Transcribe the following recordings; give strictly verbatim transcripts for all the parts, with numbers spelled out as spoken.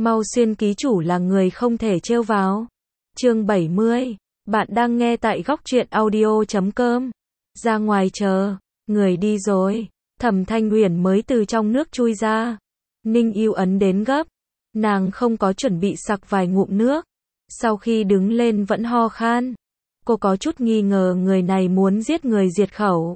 Mau Xuyên ký chủ là người không thể trêu vào. Chương bảy mươi. Bạn đang nghe tại góc truyện audio chấm com. Ra ngoài chờ, người đi rồi. Thẩm Thanh Uyển mới từ trong nước chui ra. Ninh Yêu ấn đến gấp. Nàng không có chuẩn bị sặc vài ngụm nước. Sau khi đứng lên vẫn ho khan. Cô có chút nghi ngờ người này muốn giết người diệt khẩu.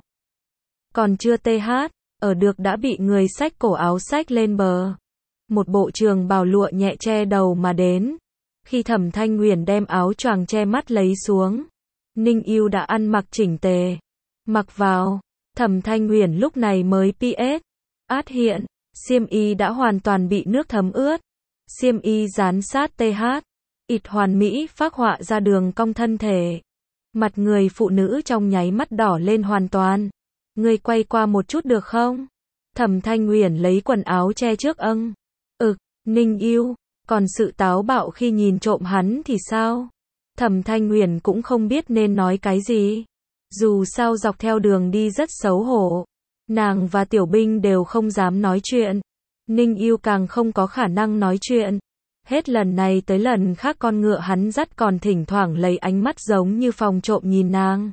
Còn chưa tê hát, ở được đã bị người xách cổ áo xách lên bờ. Một bộ trường bào lụa nhẹ che đầu mà đến. Khi Thẩm Thanh Uyển đem áo choàng che mắt lấy xuống, Ninh Yêu đã ăn mặc chỉnh tề. Mặc vào, Thẩm Thanh Uyển lúc này mới pi ét. Át hiện, xiêm y đã hoàn toàn bị nước thấm ướt. Xiêm y dán sát tê hát, ịt hoàn mỹ phác họa ra đường cong thân thể. Mặt người phụ nữ trong nháy mắt đỏ lên hoàn toàn. Ngươi quay qua một chút được không? Thẩm Thanh Uyển lấy quần áo che trước âng. Ực, Ninh Yêu, còn sự táo bạo khi nhìn trộm hắn thì sao? Thẩm Thanh Uyển cũng không biết nên nói cái gì. Dù sao dọc theo đường đi rất xấu hổ. Nàng và Tiểu Binh đều không dám nói chuyện. Ninh Yêu càng không có khả năng nói chuyện. Hết lần này tới lần khác con ngựa hắn dắt còn thỉnh thoảng lấy ánh mắt giống như phòng trộm nhìn nàng.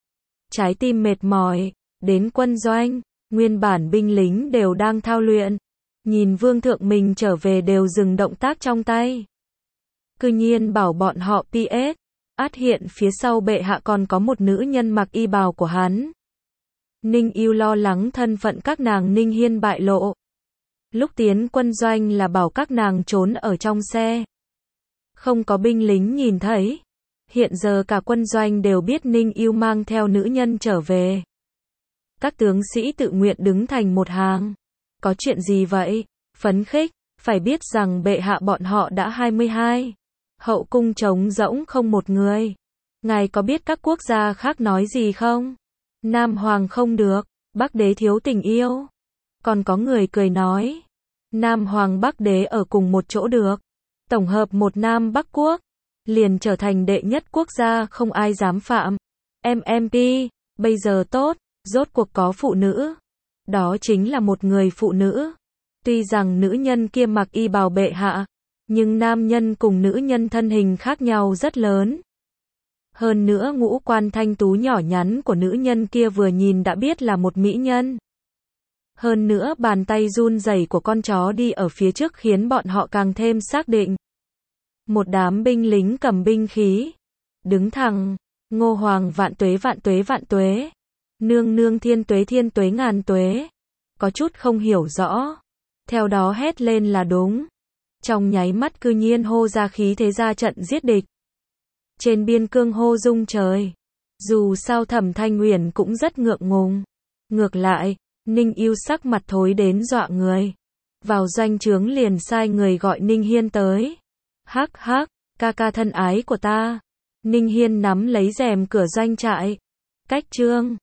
Trái tim mệt mỏi, đến quân doanh, nguyên bản binh lính đều đang thao luyện. Nhìn vương thượng mình trở về đều dừng động tác trong tay. Cư nhiên bảo bọn họ pê ét, át hiện phía sau bệ hạ còn có một nữ nhân mặc y bào của hắn. Ninh Yêu lo lắng thân phận các nàng Ninh Hiên bại lộ. Lúc tiến quân doanh là bảo các nàng trốn ở trong xe. Không có binh lính nhìn thấy. Hiện giờ cả quân doanh đều biết Ninh Yêu mang theo nữ nhân trở về. Các tướng sĩ tự nguyện đứng thành một hàng. Có chuyện gì vậy? Phấn khích, phải biết rằng bệ hạ bọn họ đã hai mươi hai. Hậu cung trống rỗng không một người. Ngài có biết các quốc gia khác nói gì không? Nam Hoàng không được, Bắc Đế thiếu tình yêu. Còn có người cười nói, Nam Hoàng Bắc Đế ở cùng một chỗ được. Tổng hợp một Nam Bắc Quốc, liền trở thành đệ nhất quốc gia không ai dám phạm. em em pê, bây giờ tốt, rốt cuộc có phụ nữ. Đó chính là một người phụ nữ. Tuy rằng nữ nhân kia mặc y bào bệ hạ, nhưng nam nhân cùng nữ nhân thân hình khác nhau rất lớn. Hơn nữa ngũ quan thanh tú nhỏ nhắn của nữ nhân kia vừa nhìn đã biết là một mỹ nhân. Hơn nữa bàn tay run rẩy của con chó đi ở phía trước khiến bọn họ càng thêm xác định. Một đám binh lính cầm binh khí, đứng thẳng, Ngô Hoàng vạn tuế vạn tuế vạn tuế. Nương nương thiên tuế thiên tuế ngàn tuế. Có chút không hiểu rõ. Theo đó hét lên là đúng. Trong nháy mắt cư nhiên hô ra khí thế ra trận giết địch. Trên biên cương hô rung trời. Dù sao Thẩm Thanh Uyển cũng rất ngượng ngùng. Ngược lại, Ninh Yêu sắc mặt thối đến dọa người. Vào doanh trướng liền sai người gọi Ninh Hiên tới. Hắc hắc, ca ca thân ái của ta. Ninh Hiên nắm lấy rèm cửa doanh trại. Cách trương.